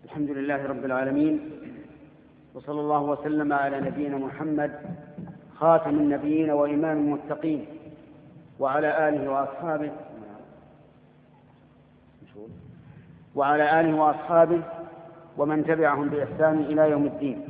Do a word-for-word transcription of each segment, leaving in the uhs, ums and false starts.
الحمد لله رب العالمين، وصلى الله وسلم على نبينا محمد خاتم النبيين وإمام المتقين، وعلى آله وأصحابه وعلى آله وأصحابه ومن تبعهم بإحسان إلى يوم الدين.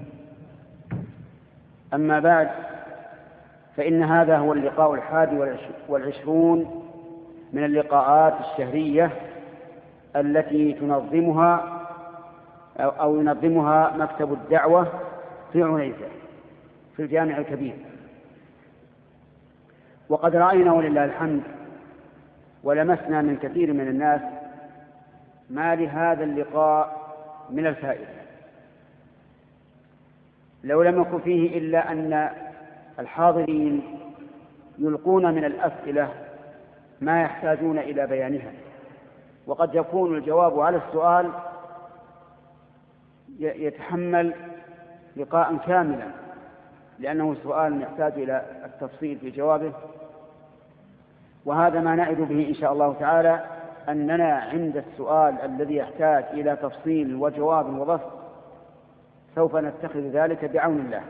أما بعد، فإن هذا هو اللقاء الحادي والعشرون من اللقاءات الشهرية التي تنظمها أو ينظمها مكتب الدعوة في عنيزة في الجامع الكبير. وقد رأينا ولله الحمد ولمسنا من كثير من الناس ما لهذا اللقاء من الفائدة، لو لم يكن فيه إلا أن الحاضرين يلقون من الأسئلة ما يحتاجون إلى بيانها، وقد يكون الجواب على السؤال يتحمل لقاء كاملا، لأنه سؤال يحتاج إلى التفصيل في جوابه. وهذا ما نعد به إن شاء الله تعالى، أننا عند السؤال الذي يحتاج إلى تفصيل وجواب وبسط سوف نتخذ ذلك بعون الله.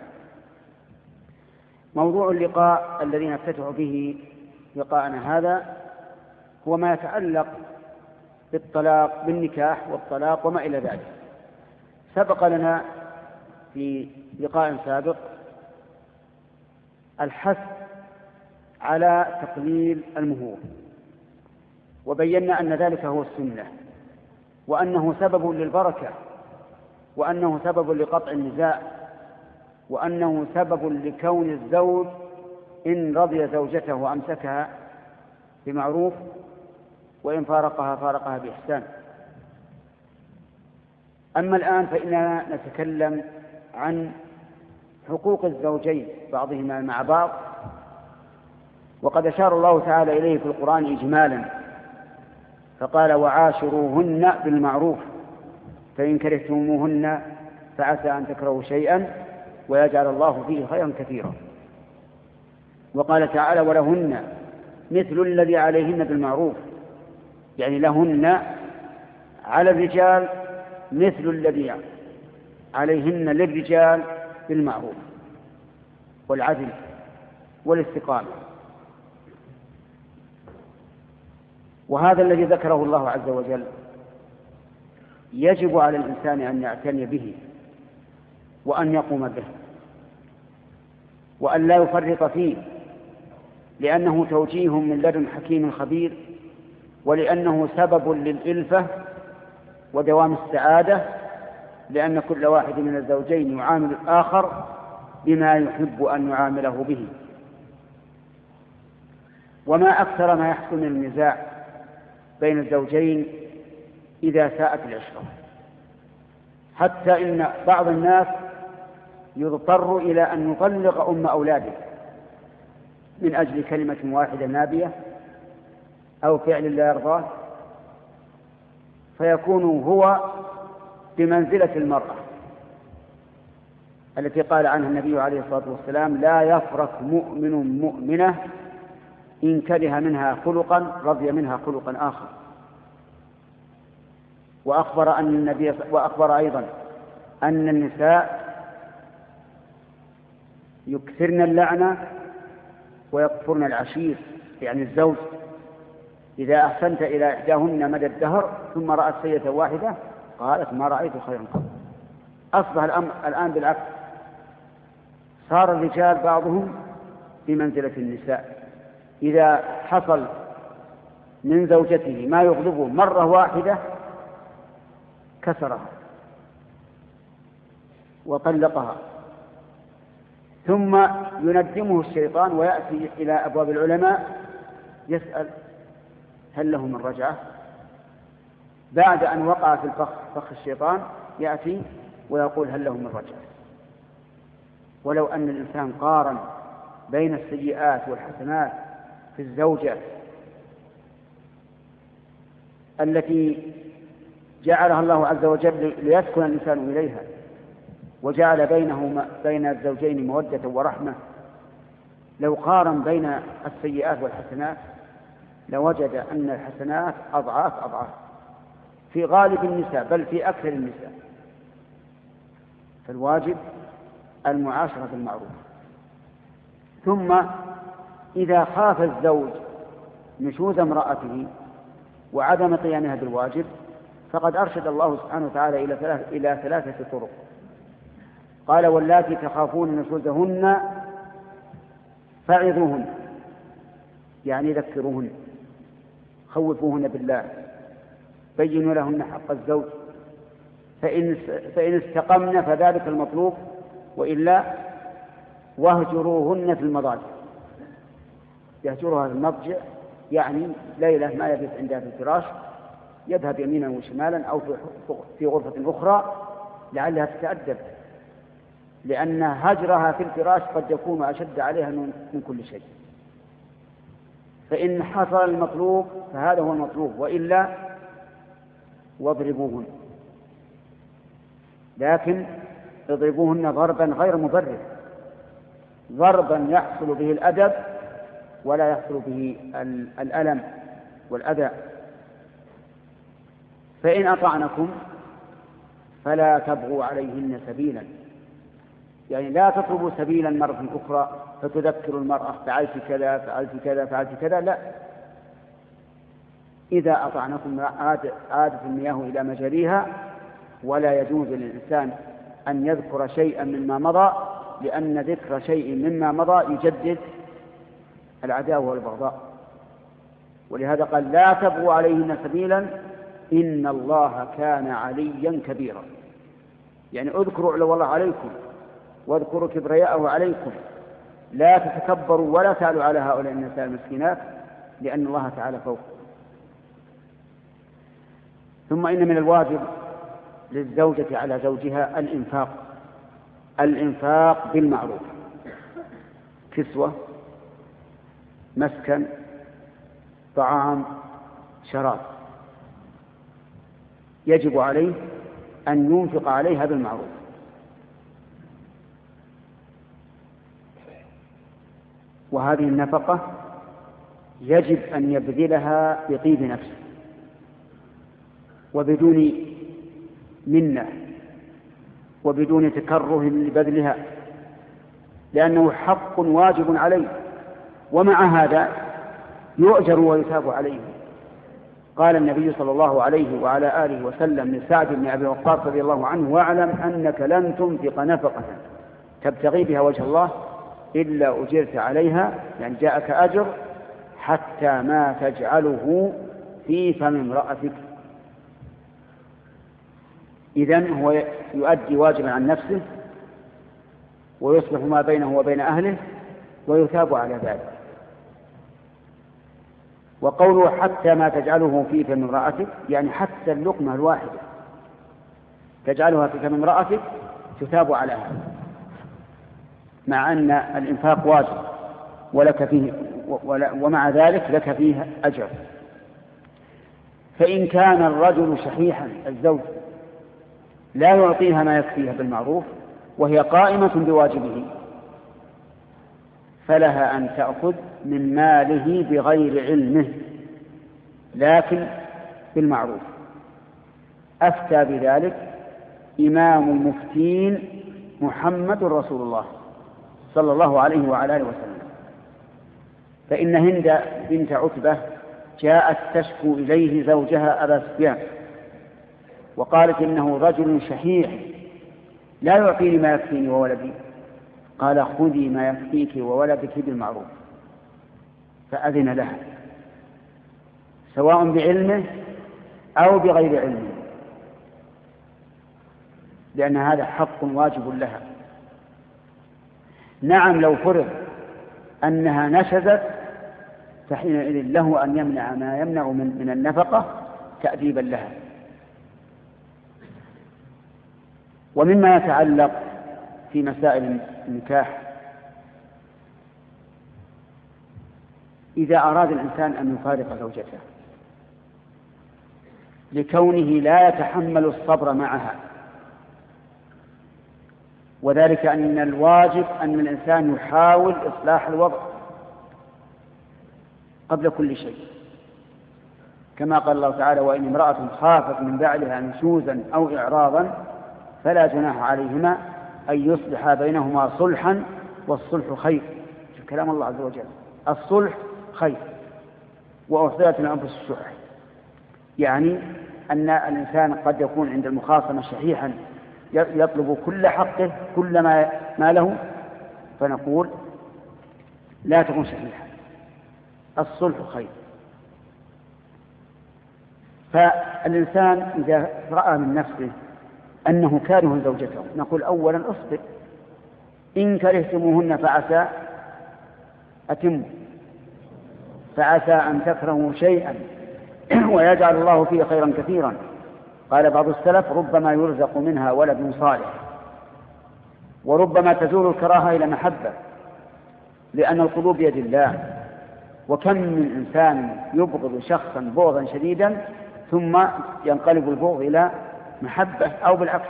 موضوع اللقاء الذي نفتتح به لقاءنا هذا هو ما يتعلق بالطلاق، بالنكاح والطلاق وما إلى ذلك. سبق لنا في لقاء سابق الحث على تقليل المهور، وبينا أن ذلك هو السنة، وأنه سبب للبركة، وأنه سبب لقطع النزاع، وأنه سبب لكون الزوج إن رضي زوجته وأمسكها بمعروف، وإن فارقها فارقها بإحسان. أما الآن فإننا نتكلم عن حقوق الزوجين بعضهما مع بعض، وقد أشار الله تعالى إليه في القرآن إجمالا، فقال: وعاشروهن بالمعروف فإن كرهتموهن فعسى أن تكرهوا شيئا ويجعل الله فيه خيرا كثيرا. وقال تعالى: ولهن مثل الذي عليهن بالمعروف، يعني لهن على الرجال مثل الذي عليهن للرجال بالمعروف والعدل والاستقامة. وهذا الذي ذكره الله عز وجل يجب على الإنسان أن يعتني به وأن يقوم به وأن لا يفرط فيه، لأنه توجيه من لدن حكيم خبير، ولأنه سبب للإلفة ودوام السعادة، لأن كل واحد من الزوجين يعامل الآخر بما يحب أن يعامله به. وما أكثر ما يحصل من النزاع بين الزوجين إذا ساءت العشرة، حتى إن بعض الناس يضطر إلى أن يطلق أم أولاده من أجل كلمة واحدة نابية أو فعل لا يرضاه، فيكون هو بمنزلة المرأة التي قال عنها النبي عليه الصلاة والسلام: لا يفرق مؤمن مؤمنة إن كره منها خلقا رضي منها خلقا آخر. وأخبر أن النبي وأخبر أيضا أن النساء يكثرن اللعنة ويكفرن العشير، يعني الزوج إذا أحسنت إلى إحداهن مدى الدهر ثم رأت سيئة واحدة قالت: ما رأيت خيرا قط. أصبح الأمر الآن بالعكس، صار الرجال بعضهم بمنزلة النساء، إذا حصل من زوجته ما يغضبه مرة واحدة كسرها وطلقها، ثم يندمه الشيطان ويأتي إلى أبواب العلماء يسأل: هل له من رجعة؟ بعد أن وقع في الفخ فخ الشيطان يأتي ويقول: هل له من رجعة؟ ولو أن الإنسان قارن بين السيئات والحسنات في الزوجة التي جعلها الله عز وجل ليسكن الإنسان إليها، وجعل بينه بين الزوجين مودة ورحمة، لو قارن بين السيئات والحسنات لوجد أن الحسنات أضعاف أضعاف في غالب النساء، بل في أكثر النساء. فالواجب المعاشرة بالمعروف. ثم إذا خاف الزوج نشوز امرأته وعدم قيامها بالواجب فقد أرشد الله سبحانه وتعالى إلى ثلاث إلى ثلاثة طرق. قال: واللاتي تخافون نشوزهن فعظوهن، يعني ذكروهن، خوفوهن بالله، بينوا لهن حق الزوج، فإن فإن استقمن فذلك المطلوب، وإلا واهجروهن في المضاجع. يهجرها في المضجع يعني ليلة ما يبيت عندها في الفراش، يذهب يمينا وشمالا أو في غرفة أخرى لعلها تتأدب، لأن هجرها في الفراش قد يكون أشد عليها من كل شيء. فإن حصل المطلوب فهذا هو المطلوب، وإلا واضربوهن، لكن اضربوهن ضربا غير مبرر، ضربا يحصل به الأدب ولا يحصل به الألم والأذى. فإن أطعنكم فلا تبغوا عليهن سبيلا، يعني لا تطلبوا سبيلا مرة أخرى فتذكر المرأة فعلت كذا فعلت كذا فعلت كذا، لا. إذا أطعنكم عادت المياه إلى مجاريها، ولا يجوز للإنسان أن يذكر شيئا مما مضى، لأن ذكر شيء مما مضى يجدد العداوة والبغضاء. ولهذا قال: لا تبغوا عليهن سبيلا إن الله كان عليا كبيرا، يعني اذكروا علو الله عليكم واذكروا كبرياءه عليكم، لا تتكبروا ولا تعلوا على هؤلاء النساء المسكينات، لأن الله تعالى فوق. ثم إن من الواجب للزوجة على زوجها الإنفاق، الإنفاق بالمعروف، كسوة، مسكن، طعام، شراب، يجب عليه أن ينفق عليها بالمعروف. وهذه النفقة يجب أن يبذلها بطيب نفسه وبدون منة وبدون تكره لبذلها، لأنه حق واجب عليه، ومع هذا يؤجر ويثاب عليه. قال النبي صلى الله عليه وعلى آله وسلم لسعد بن أبي وقاص رضي الله عنه: واعلم أنك لن تنفق نفقة تبتغي بها وجه الله إلا أجرت عليها، يعني جاءك أجر، حتى ما تجعله في فم امرأتك. إذن هو يؤدي واجبا عن نفسه ويصلح ما بينه وبين أهله ويثاب على ذلك. وقوله حتى ما تجعله في فم امرأتك يعني حتى اللقمة الواحدة تجعلها في فم امرأتك تثاب على هذا، مع أن الإنفاق واجب ولك فيه، ومع ذلك لك فيه أجر. فإن كان الرجل شحيحا الزوج لا يعطيها ما يكفيها بالمعروف وهي قائمة بواجبه، فلها أن تأخذ من ماله بغير علمه لكن بالمعروف. أفتى بذلك إمام المفتين محمد رسول الله صلى الله عليه وعلى آله وسلم. فإن هند بنت عتبة جاءت تشكو إليه زوجها أبا سفيان وقالت: إنه رجل شحيح لا يعطيني ما يكفيني وولدي. قال: خذي ما يكفيك وولدك بالمعروف. فأذن لها سواء بعلمه أو بغير علمه، لأن هذا حق واجب لها. نعم لو فرض أنها نشزت فحينئذ له أن يمنع ما يمنع من, من النفقة تأديبا لها. ومما يتعلق في مسائل النكاح، إذا أراد الإنسان أن يفارق زوجته لكونه لا يتحمل الصبر معها، وذلك أن الواجب أن الإنسان يحاول إصلاح الوضع قبل كل شيء، كما قال الله تعالى: وإن امرأة خافت من بعلها نشوزا أو إعراضا فلا جناح عليهما أن يصلح بينهما صلحا والصلح خير. في كلام الله عز وجل الصلح خير. وأحضرت الأنفس الشح، يعني أن الإنسان قد يكون عند المخاصمة شحيحا يطلب كل حقه كل ما, ما له، فنقول لا تكون شحيحا، الصلح خير. فالإنسان إذا رأى من نفسه أنه كاره زوجته نقول أولا اصبر، إن كرهتموهن فعسى أتم فعسى أن تكرهوا شيئا ويجعل الله فيه خيرا كثيرا. قال بعض السلف ربما يرزق منها ولد صالح، وربما تزول الكراهة إلى محبة، لأن القلوب بيد الله. وكم من إنسان يبغض شخصا بغضا شديدا ثم ينقلب البغض إلى محبة أو بالعكس.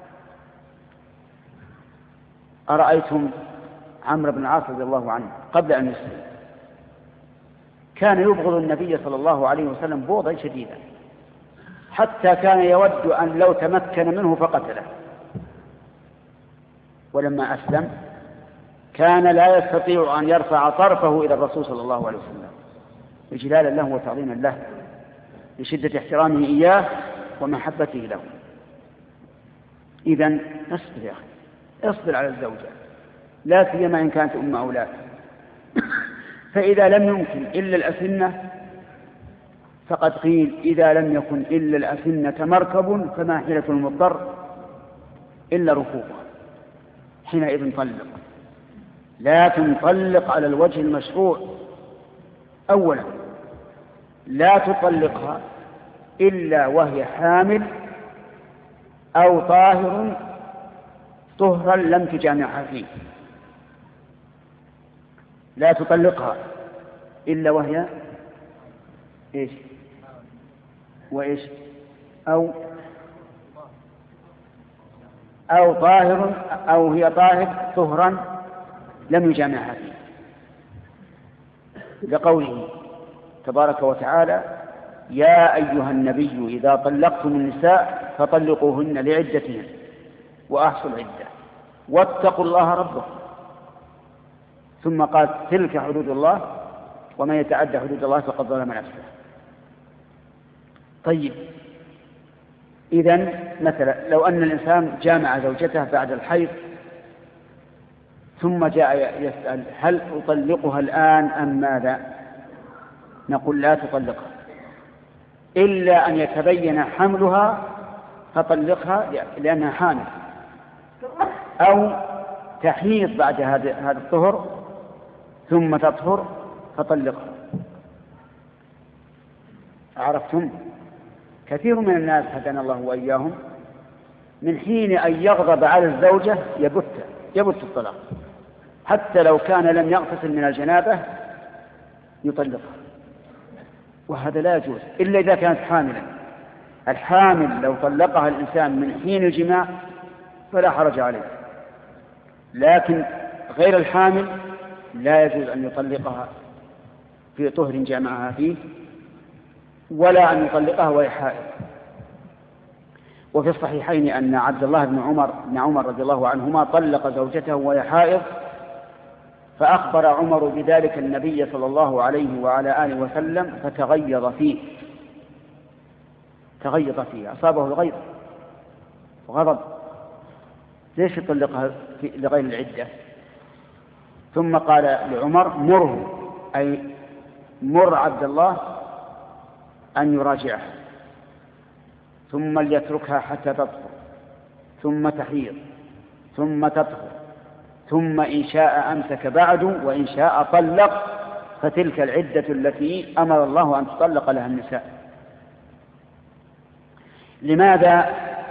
أرأيتم عمرو بن العاص رضي الله عنه قبل أن يسلم كان يبغض النبي صلى الله عليه وسلم بغضا شديدا، حتى كان يود أن لو تمكن منه فقتله. ولما أسلم كان لا يستطيع أن يرفع طرفه إلى الرسول صلى الله عليه وسلم إجلالا له وتعظيما له لشدة احترامه إياه ومحبته له. إذن اصبر يا أخي، اصبر على الزوجة، لا سيما إن كانت أم أولاد. فإذا لم يمكن إلا الأسنة فقد قيل إذا لم يكن إلا الأسنة مركب فما حيلة المضطر إلا ركوبها، حينئذ طلق. لكن طلق على الوجه المشروع. أولا لا تطلقها إلا وهي حامل أو طاهر طهرا لم تجامعها فيه. لا تطلقها إلا وهي إيش وإيش أو أو طاهر أو هي طاهر طهرا لم يجامعها فيه، لقوله تبارك وتعالى يا أيها النبي إذا طلقتم النساء فطلقوهن لعدتهن وأحصوا العدة واتقوا الله ربكم. ثم قال تلك حدود الله ومن يتعدى حدود الله فقد ظلم نفسه. طيب، إذن مثلا لو أن الإنسان جامع زوجته بعد الحيض ثم جاء يسأل هل أطلقها الآن أم ماذا؟ نقول لا تطلقها إلا أن يتبين حملها فطلقها لأنها حامل، أو تحيض بعد هذا الطهر ثم تطهر فطلقها. عرفتم؟ كثير من الناس هدانا الله وإياهم من حين أن يغضب على الزوجة يبت يبت الطلاق، حتى لو كان لم يغتسل من الجنابة يطلقها، وهذا لا يجوز إلا إذا كانت حاملا. الحامل لو طلقها الإنسان من حين الجماع فلا حرج عليه، لكن غير الحامل لا يجوز أن يطلقها في طهر جامعها فيه ولا أن يطلقها وهي حائض. وفي الصحيحين أن عبد الله بن عمر بن عمر رضي الله عنهما طلق زوجته وهي حائض، فأخبر عمر بذلك النبي صلى الله عليه وعلى آله وسلم فتغيظ فيه تغيظ فيه أصابه الغيظ وغضب، ليش يطلقها لغير العدة؟ ثم قال لعمر مره، أي مر عبد الله أن يراجعها ثم ليتركها حتى تطهر ثم تحيض ثم تطهر ثم إن شاء أمسك بعد وإن شاء طلق، فتلك العدة التي أمر الله أن تطلق لها النساء. لماذا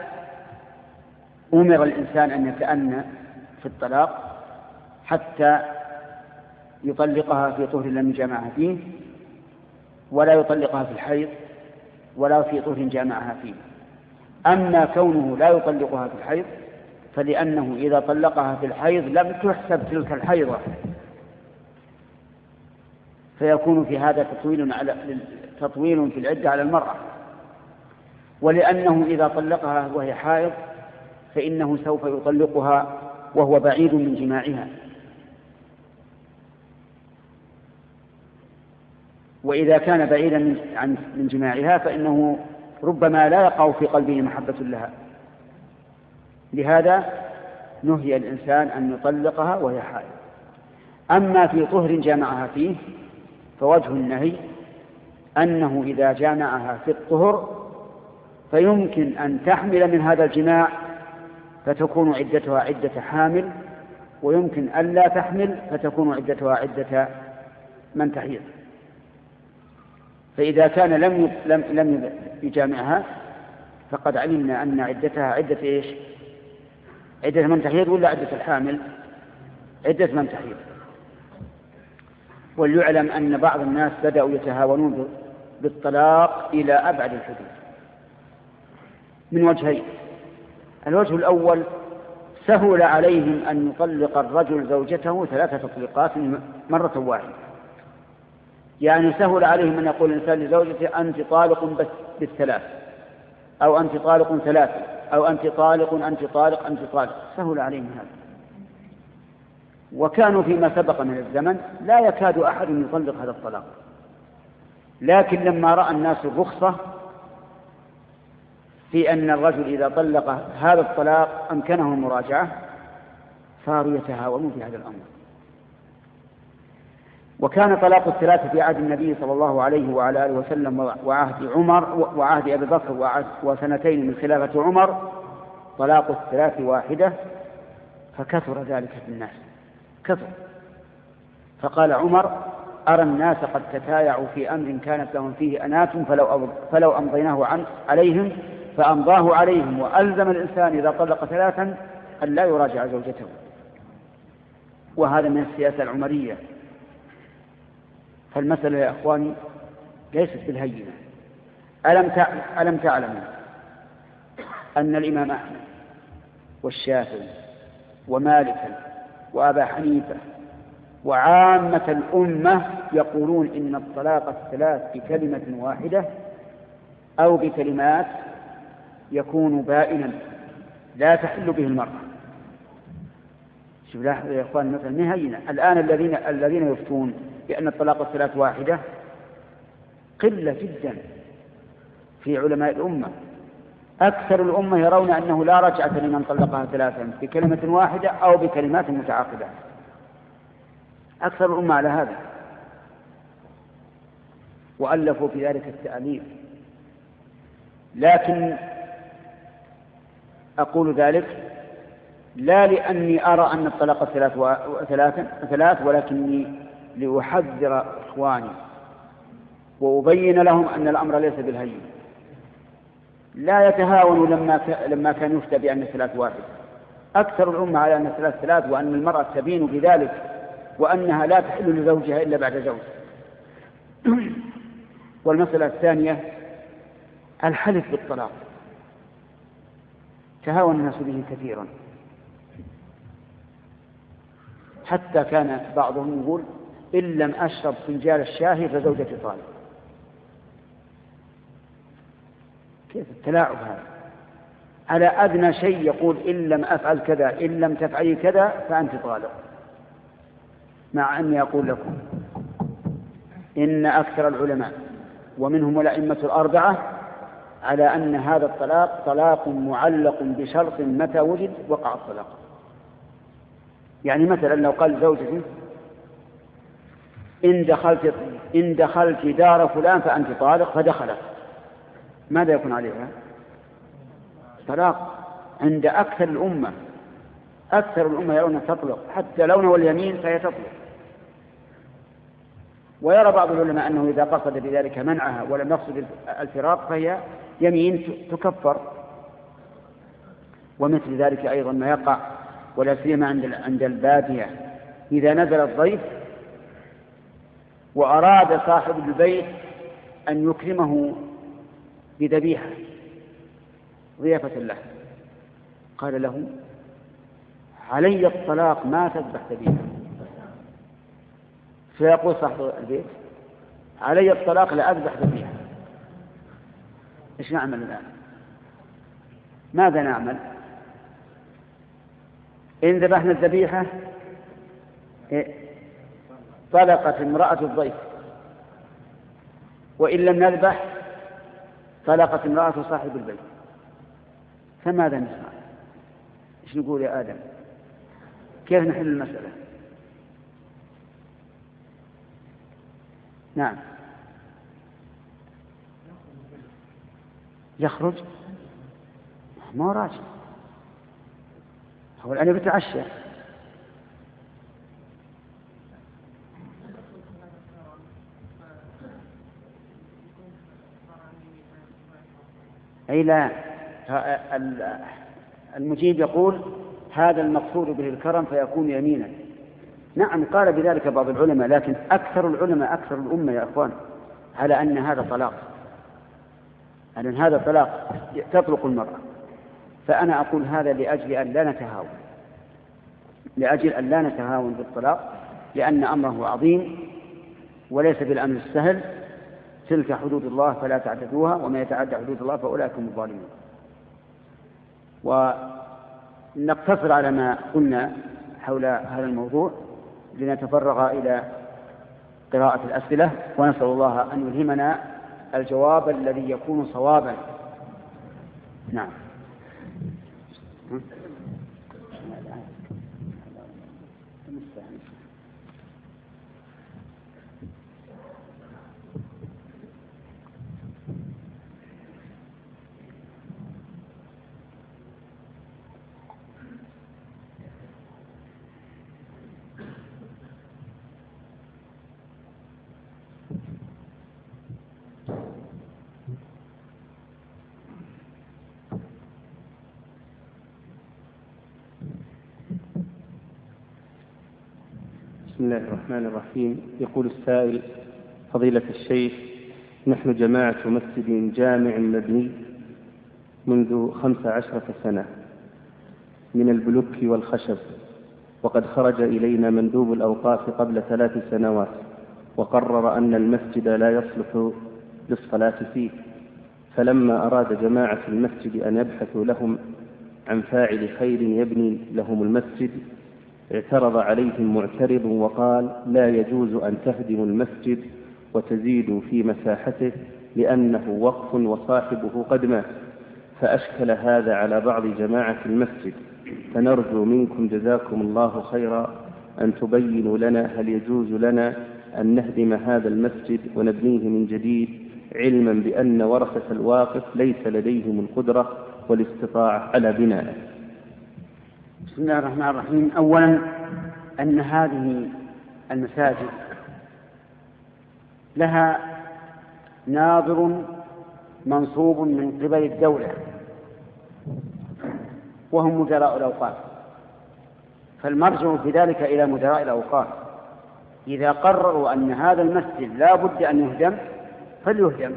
أمر الإنسان أن يتأنى في الطلاق حتى يطلقها في طهر لم يجامعها فيه، ولا يطلقها في الحيض ولا في طهر جامعها فيه؟ أما كونه لا يطلقها في الحيض فلأنه إذا طلقها في الحيض لم تحسب تلك الحيضة، فيكون في هذا تطويل على تطويل في العدة على المرأة. ولأنه إذا طلقها وهي حائض فإنه سوف يطلقها وهو بعيد من جماعها. وإذا كان بعيدا من جماعها فإنه ربما لا يقع في قلبه محبة لها. لهذا نهي الإنسان أن يطلقها وهي حائض. أما في طهر جامعها فيه فوجه النهي أنه إذا جامعها في الطهر فيمكن أن تحمل من هذا الجماع فتكون عدتها عدة حامل، ويمكن أن لا تحمل فتكون عدتها عدة من تحيض. فإذا كان لم لم لم يجامعها فقد علمنا أن عدتها عدة إيش؟ عدة من تحيض ولا عدة الحامل؟ عدة من تحيض. وليعلم أن بعض الناس بدأوا يتهاونون بالطلاق إلى أبعد الحدود من وجهين. الوجه الأول سهل عليهم أن يطلق الرجل زوجته ثلاثة تطليقات مرة واحدة. يعني سهل عليهم أن يقول الإنسان لزوجته أنت طالق بس بالثلاث، أو أنت طالق ثلاثة، أو أنت طالق أنت طالق أنت طالق. سهل عليهم هذا. وكانوا فيما سبق من الزمن لا يكاد أحد يطلق هذا الطلاق، لكن لما رأى الناس الرخصة في أن الرجل إذا طلق هذا الطلاق أمكنه المراجعة صاروا يتهاونون في هذا الأمر. وكان طلاق الثلاثة في عهد النبي صلى الله عليه وعلى آله وسلم وعهد عمر وعهد أبي بكر وسنتين من خلافة عمر طلاق الثلاث واحدة، فكثر ذلك في الناس كثر. فقال عمر أرى الناس قد تتايعوا في أمر كانت لهم فيه أنات فلو, فلو أمضيناه عن عليهم فأمضاه عليهم. وألزم الإنسان إذا طلق ثلاثا أن لا يراجع زوجته. وهذا من السياسة العمرية. فالمسألة يا أخواني ليست بالهينة. ألم تعلموا أن الإمام أحمد والشافعي ومالكا وأبا حنيفة وعامة الأمة يقولون إن الطلاق الثلاث بكلمة واحدة أو بكلمات يكون بائنا لا تحل به المرأة. شوف يا أخوان مثلا مهينة. الآن الذين الذين يفتون بأن الطلاق الثلاث واحدة قلة جدا في علماء الأمة. أكثر الأمة يرون أنه لا رجعة لمن طلقها ثلاثا بكلمة واحدة أو بكلمات متعاقبة. أكثر الأمة على هذا، وألفوا في ذلك التأليف. لكن أقول ذلك لا لأني أرى أن الطلاق الثلاث و... ثلاث ولكني لأحذر إخواني وأبين لهم أن الأمر ليس بالهين. لا يتهاونوا لما ك... لما كان يفتى بأن الثلاث واحد. أكثر الأمة على أن الثلاث ثلاث، وأن المرأة تبين بذلك، وأنها لا تحل لزوجها إلا بعد زوج. والمسألة الثانية الحلف بالطلاق. تهاون الناس به كثيرا، حتى كان بعضهم يقول إن لم أشرب فنجال الشاهي فزوجتي طالق. كيف التلاعب هذا؟ على أدنى شيء يقول إن لم أفعل كذا إن لم تفعلي كذا فأنت طالق. مع أني أقول لكم إن أكثر العلماء ومنهم الأئمة الأربعة على أن هذا الطلاق طلاق معلق بشرط متى وجد وقع الطلاق. يعني مثلا لو قال زوجتي إن دخلت, إن دخلت دار فلان فأنت طالق فدخلت، ماذا يكون عليها؟ طلاق. عند أكثر الأمة أكثر الأمة يرون تطلق، حتى لو نوى اليمين فهي تطلق. ويرى بعض العلماء أنه إذا قصد بذلك منعها ولم يقصد الفراق فهي يمين تكفر. ومثل ذلك أيضا ما يقع ولا سيما عند عند البادية، إذا نزل الضيف وأراد صاحب البيت أن يكرمه بذبيحة ضيافة له، قال له علي الطلاق ما تذبح ذبيحة. فيقول صاحب البيت علي الطلاق لا أذبح ذبيحة. إيش نعمل الآن؟ ماذا نعمل؟ إن ذبحنا الذبيحة طلقت امرأة الضيف، وإن لم نذبح طلقت امرأة صاحب البيت، فماذا نفعل؟ إيش نقول يا آدم؟ كيف نحل المسألة؟ نعم. يخرج ما هو راجع، هو الآن بتعشى. أي لا، المجيب يقول هذا المقصود به الكرم فيكون يمينا. نعم قال بذلك بعض العلماء، لكن أكثر العلماء أكثر الأمة يا أخوان على أن هذا طلاق، أن هذا طلاق تطلق المرأة. فأنا أقول هذا لأجل أن لا نتهاون، لأجل أن لا نتهاون بالطلاق، لأن أمره عظيم وليس بالأمر السهل. تلك حدود الله فلا تعتدوها، وما يتعدى حدود الله فأولئك هم الظالمون. ونقتصر على ما قلنا حول هذا الموضوع لنتفرغ إلى قراءة الأسئلة، ونسأل الله أن يلهمنا الجواب الذي يكون صوابا. نعم. بسم الله الرحمن الرحيم. يقول السائل: فضيلة الشيخ، نحن جماعة مسجد جامع مبني منذ خمس عشرة سنة من البلوك والخشب، وقد خرج إلينا مندوب الأوقاف قبل ثلاث سنوات وقرر أن المسجد لا يصلح للصلاة فيه، فلما أراد جماعة المسجد أن يبحثوا لهم عن فاعل خير يبني لهم المسجد اعترض عليهم معترض وقال: لا يجوز أن تهدموا المسجد وتزيدوا في مساحته لأنه وقف وصاحبه قد مات، فأشكل هذا على بعض جماعة المسجد، فنرجو منكم جزاكم الله خيرا أن تبينوا لنا هل يجوز لنا أن نهدم هذا المسجد ونبنيه من جديد، علما بأن ورثة الواقف ليس لديهم القدرة والاستطاعة على بنائه. بسم الله الرحمن الرحيم. أولا أن هذه المساجد لها ناظر منصوب من قبل الدولة وهم مدراء الأوقاف، فالمرجع في ذلك إلى مدراء الأوقاف. إذا قرروا أن هذا المسجد لا بد أن يهدم فليهدم،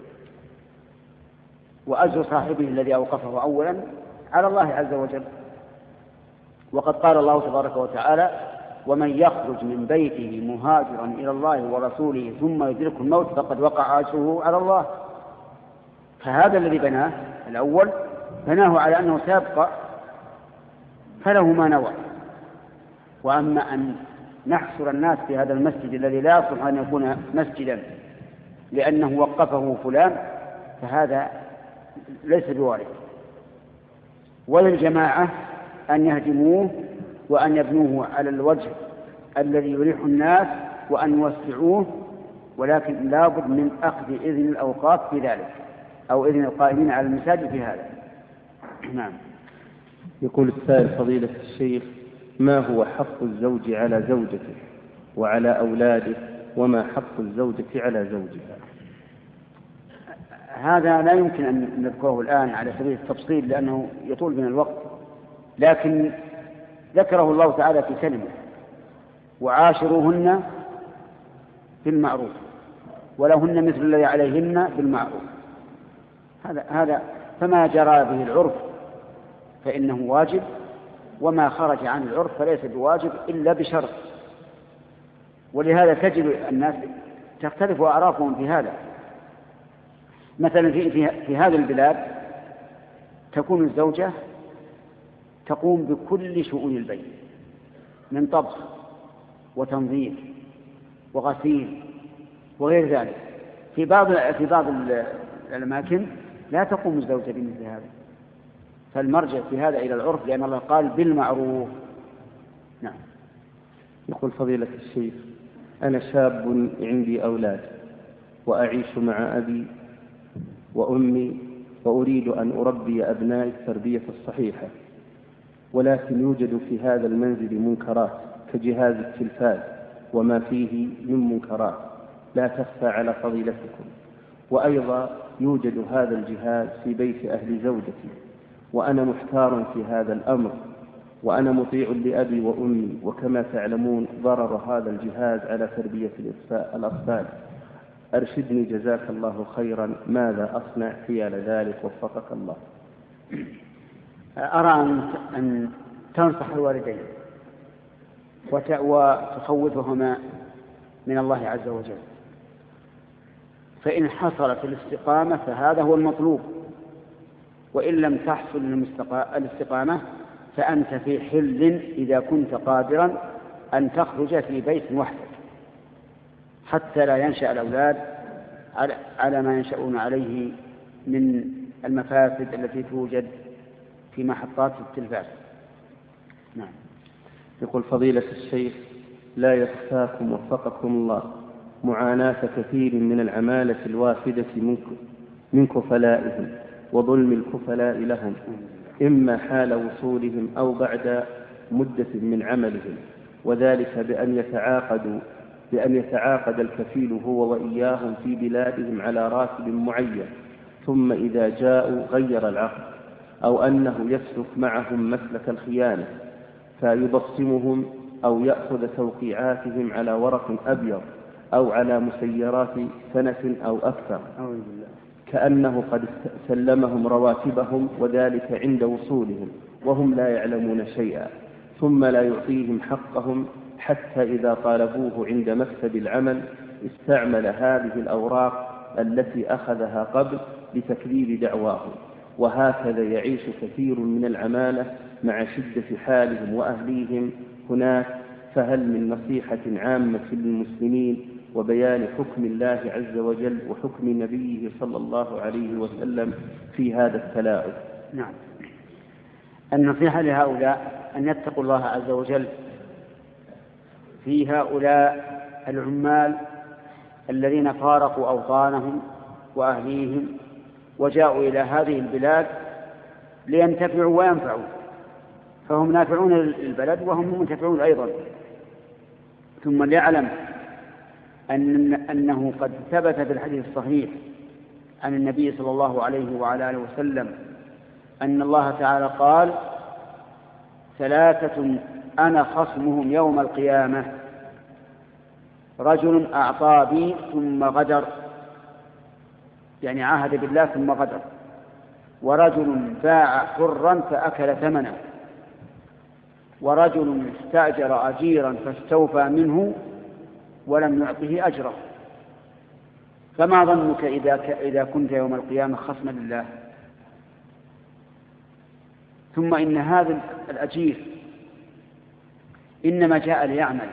وأجر صاحبه الذي أوقفه أولا على الله عز وجل. وقد قال الله تبارك وتعالى: ومن يخرج من بيته مهاجرا إلى الله ورسوله ثم يدركه الموت فقد وقع أجره على الله. فهذا الذي بناه الأول بناه على أنه سيبقى فله ما نوى. وأما أن نحصر الناس في هذا المسجد الذي لا يصلح أن يكون مسجدا لأنه وقفه فلان فهذا ليس بوارد. وللجماعة أن يهدموه وأن يبنوه على الوجه الذي يريح الناس وأن يوسعوه، ولكن لا بد من أخذ إذن الأوقاف في ذلك أو إذن القائمين على المساجد في هذا. نعم. يقول السائل: فضيلة الشيخ، ما هو حق الزوج على زوجته وعلى أولاده، وما حق الزوجة على زوجها؟ هذا لا يمكن أن نذكره الآن على سبيل التفصيل لأنه يطول من الوقت، لكن ذكره الله تعالى في كلمة: وعاشروهن بالمعروف ولهن مثل الذي عليهن بالمعروف. هذا هذا فما جرى به العرف فإنه واجب، وما خرج عن العرف فليس بواجب إلا بشرط. ولهذا تجد الناس تختلف أعرافهم في هذا. مثلا في, في, في هذه البلاد تكون الزوجة تقوم بكل شؤون البيت من طبخ وتنظيف وغسيل وغير ذلك. في بعض في بعض الأماكن لا تقوم الزوجة بمثل هذا، فالمرجع في هذا إلى العرف، لأن الله قال بالمعروف. نعم. يقول فضيلة الشيخ: أنا شاب عندي أولاد وأعيش مع أبي وأمي وأريد أن أربي أبنائي التربية الصحيحة، ولكن يوجد في هذا المنزل منكرات كجهاز التلفاز وما فيه من منكرات لا تخفى على فضيلتكم، وأيضا يوجد هذا الجهاز في بيت أهل زوجتي، وأنا محتار في هذا الأمر، وأنا مطيع لأبي وأمي، وكما تعلمون ضرر هذا الجهاز على تربية الأطفال. أرشدني جزاك الله خيرا، ماذا أصنع حيال ذلك وفقك الله؟ أرى أن تنصح الوالدين وتخوفهما من الله عز وجل، فإن حصلت الاستقامة فهذا هو المطلوب، وإن لم تحصل الاستقامة فأنت في حل إذا كنت قادرا أن تخرج في بيت وحدك، حتى لا ينشأ الأولاد على ما ينشأون عليه من المفاسد التي توجد في محطات التلفاز. نعم. يقول فضيلة الشيخ: لا يخفاكم وفقكم الله معاناة كثير من العمالة الوافدة من كفلائهم وظلم الكفلاء لهم، إما حال وصولهم أو بعد مدة من عملهم، وذلك بأن يتعاقدوا بأن يتعاقد الكفيل هو وإياهم في بلادهم على راتب معين، ثم إذا جاءوا غير العقد، أو أنه يسلك معهم مسلك الخيانة فيبصمهم أو يأخذ توقيعاتهم على ورق أبيض أو على مسيرات سنة أو أكثر، كأنه قد سلمهم رواتبهم وذلك عند وصولهم وهم لا يعلمون شيئا، ثم لا يعطيهم حقهم حتى إذا طالبوه عند مكتب العمل استعمل هذه الأوراق التي أخذها قبل لتكذيب دعواهم. وهكذا يعيش كثير من العمالة مع شدة حالهم وأهليهم هناك. فهل من نصيحة عامة للمسلمين وبيان حكم الله عز وجل وحكم نبيه صلى الله عليه وسلم في هذا التلاعب؟ نعم. النصيحة لهؤلاء أن يتقوا الله عز وجل في هؤلاء العمال الذين فارقوا أوطانهم وأهليهم وجاءوا إلى هذه البلاد لينتفعوا وينفعوا، فهم نافعون للبلد وهم منتفعون أيضا. ثم ليعلم أن أنه قد ثبت في الحديث الصحيح عن النبي صلى الله عليه وعلى آله وسلم أن الله تعالى قال: ثلاثة أنا خصمهم يوم القيامة: رجل أعطى بي ثم غدر، يعني عاهد بالله ثم غدر، ورجل باع حرا فأكل ثمنه، ورجل استأجر أجيرا فاستوفى منه ولم يعطه أجره. فما ظنك إذا, إذا كنت يوم القيامة خصما لله؟ ثم إن هذا الأجير إنما جاء ليعمل،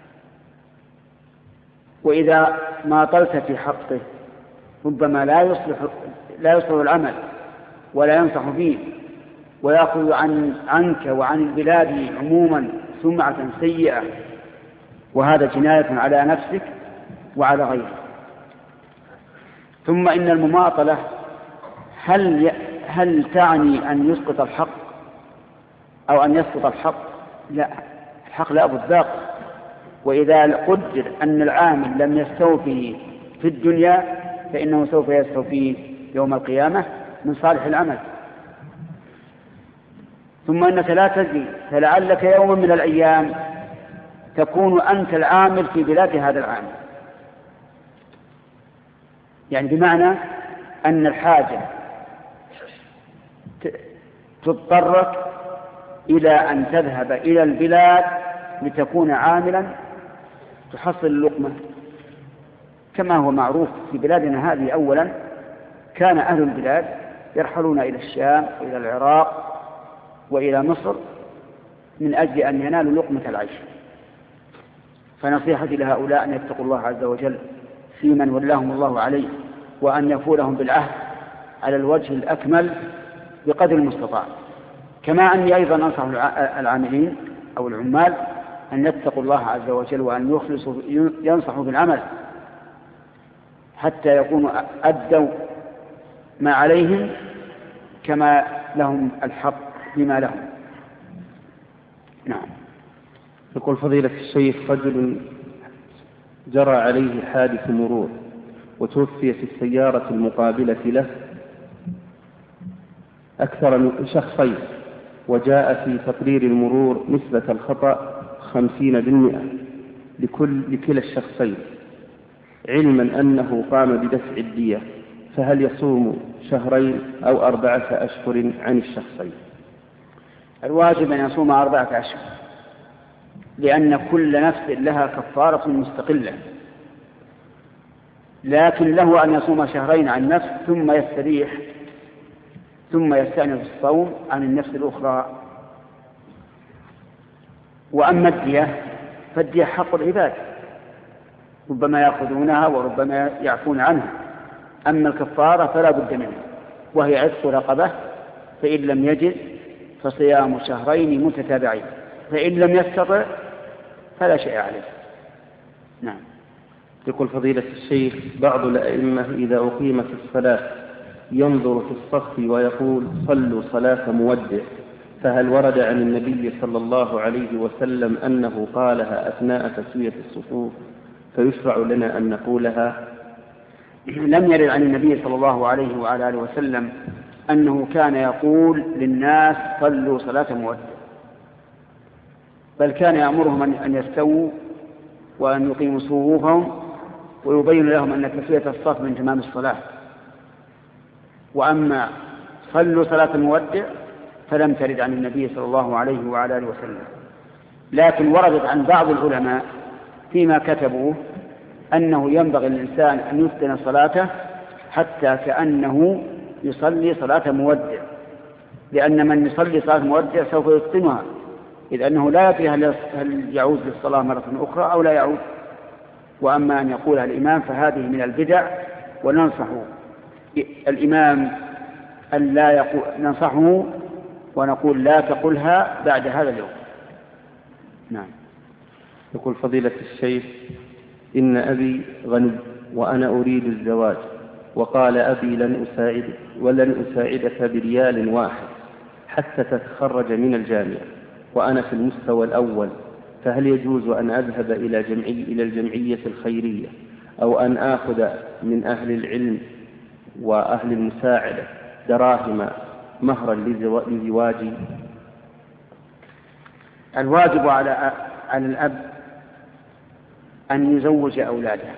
وإذا ما طلت في حقه ربما لا يصلح لا يصلح العمل ولا ينصح فيه، ويأخذ عن عنك وعن البلاد عموما سمعة سيئة، وهذا جناية على نفسك وعلى غيرك. ثم إن المماطلة هل هل تعني أن يسقط الحق أو أن يسقط الحق؟ لا، الحق لا بد باق، وإذا قدر أن العامل لم يستوفي في الدنيا فإنه سوف يستوفي يوم القيامة من صالح العمل. ثم إنك لا تدري، فلعلك يوما من الأيام تكون أنت العامل في بلاد هذا العامل، يعني بمعنى أن الحاجة تضطرك إلى أن تذهب إلى البلاد لتكون عاملا تحصل اللقمة، كما هو معروف في بلادنا هذه. أولا كان أهل البلاد يرحلون إلى الشام وإلى العراق وإلى مصر من أجل أن ينالوا لقمة العيش. فنصيحتي لهؤلاء أن يتقوا الله عز وجل في من ولاهم الله عليه، وأن يفولهم بالعهد على الوجه الأكمل بقدر المستطاع. كما أني أيضا أنصح العاملين أو العمال أن يتقوا الله عز وجل وأن يخلصوا ينصحوا بالعمل حتى يكونوا أدوا ما عليهم كما لهم الحق بما لهم. نعم. يقول فضيلة الشيخ: رجل جرى عليه حادث مرور وتوفي في السيارة المقابلة له أكثر من شخصين، وجاء في تقرير المرور نسبة الخطأ خمسين بالمئة لكل لكلا الشخصين، علما أنه قام بدفع الدية، فهل يصوم شهرين أو أربعة أشهر عن الشخصين؟ الواجب أن يصوم أربعة أشهر، لأن كل نفس لها كفارة مستقلة، لكن له أن يصوم شهرين عن نفس ثم يستريح ثم يستأنف الصوم عن النفس الأخرى. وأما الدية فالدية حق العباد، ربما يأخذونها وربما يعفون عنها. أما الكفارة فلا بد منها، وهي عتق رقبة، فإن لم يجد فصيام شهرين متتابعين، فإن لم يستطع فلا شيء عليه. نعم. يقول فضيلة الشيخ: بعض الأئمة إذا أقيمت الصلاة ينظر في الصف ويقول: صلوا صلاة مودع، فهل ورد عن النبي صلى الله عليه وسلم أنه قالها أثناء تسوية الصفوف فيشرع لنا أن نقولها؟ لم يرد عن النبي صلى الله عليه وعلى آله وسلم أنه كان يقول للناس: صلوا صلاة مودع، بل كان يأمرهم أن يستووا وأن يقيموا صفوفهم ويبين لهم أن تسوية الصف من تمام الصلاة. وأما صلوا صلاة مودع فلم ترد عن النبي صلى الله عليه وعلى آله وسلم، لكن وردت عن بعض العلماء فيما كتبوه أنه ينبغي للإنسان أن يفتن صلاته حتى كأنه يصلي صلاة مودع، لأن من يصلي صلاة مودع سوف يتقنها، إذ أنه لا يدري هل يعود للصلاة مرة أخرى أو لا يعود. وأما أن يقولها الإمام فهذه من البدع، وننصح الإمام أن لا يقول، ننصحه ونقول: لا تقولها بعد هذا اليوم. نعم. يقول فضيلة الشيخ: إن أبي غني وأنا أريد الزواج، وقال أبي: لن أساعدك ولن أساعدك بريال واحد حتى تتخرج من الجامعة، وأنا في المستوى الأول، فهل يجوز أن أذهب إلى جمعي إلى الجمعية الخيرية أو أن آخذ من أهل العلم وأهل المساعدة دراهم مهرا لزواجي؟ الواجب على على الأب أن يزوج أولاده.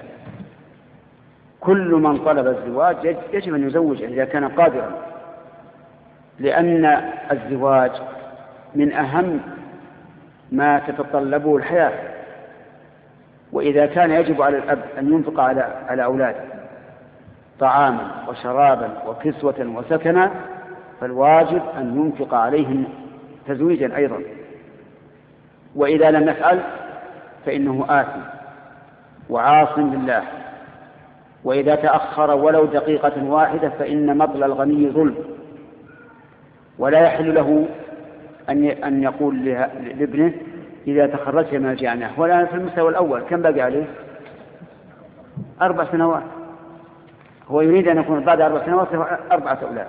كل من طلب الزواج يجب أن يزوج إذا كان قادرا، لأن الزواج من أهم ما تتطلبه الحياة. وإذا كان يجب على الأب أن ينفق على على أولاده طعاما وشرابا وكسوة وسكنا، فالواجب أن ينفق عليهم تزويجا أيضا. وإذا لم يفعل فإنه آثم وعاص لله. وإذا تأخر ولو دقيقة واحدة فإن مطل الغني ظلم، ولا يحل له أن يقول لابنه: إذا تخرجت من الجامعة، ولا في المستوى الأول كم بقى عليه؟ أربع سنوات، هو يريد أن يكون بعد أربع سنوات أربعة أولاد،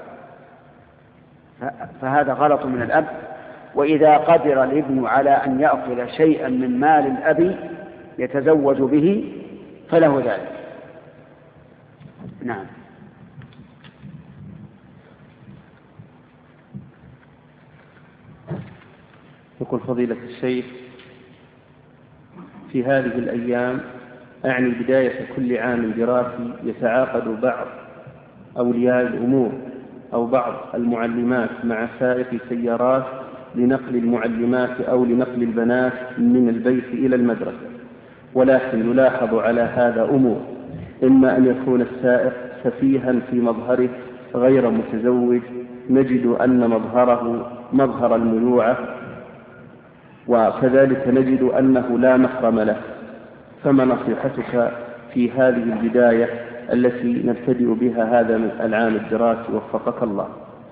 فهذا غلط من الأب. وإذا قدر الابن على أن يأخذ شيئا من مال الأب يتزوج به فله ذلك. نعم. يقول فضيلة الشيخ: في هذه الأيام، أعني بداية كل عام دراسي، يتعاقد بعض أولياء الأمور أو بعض المعلمات مع سائق سيارات لنقل المعلمات أو لنقل البنات من البيت إلى المدرسة، ولكن نلاحظ على هذا أمور: إما أن يكون السائق سفيها في مظهره غير متزوج، نجد أن مظهره مظهر الميوعة، وكذلك نجد أنه لا محرم له. فما نصيحتك في هذه البداية التي نبتدئ بها هذا من العام الدراسي وفقك الله؟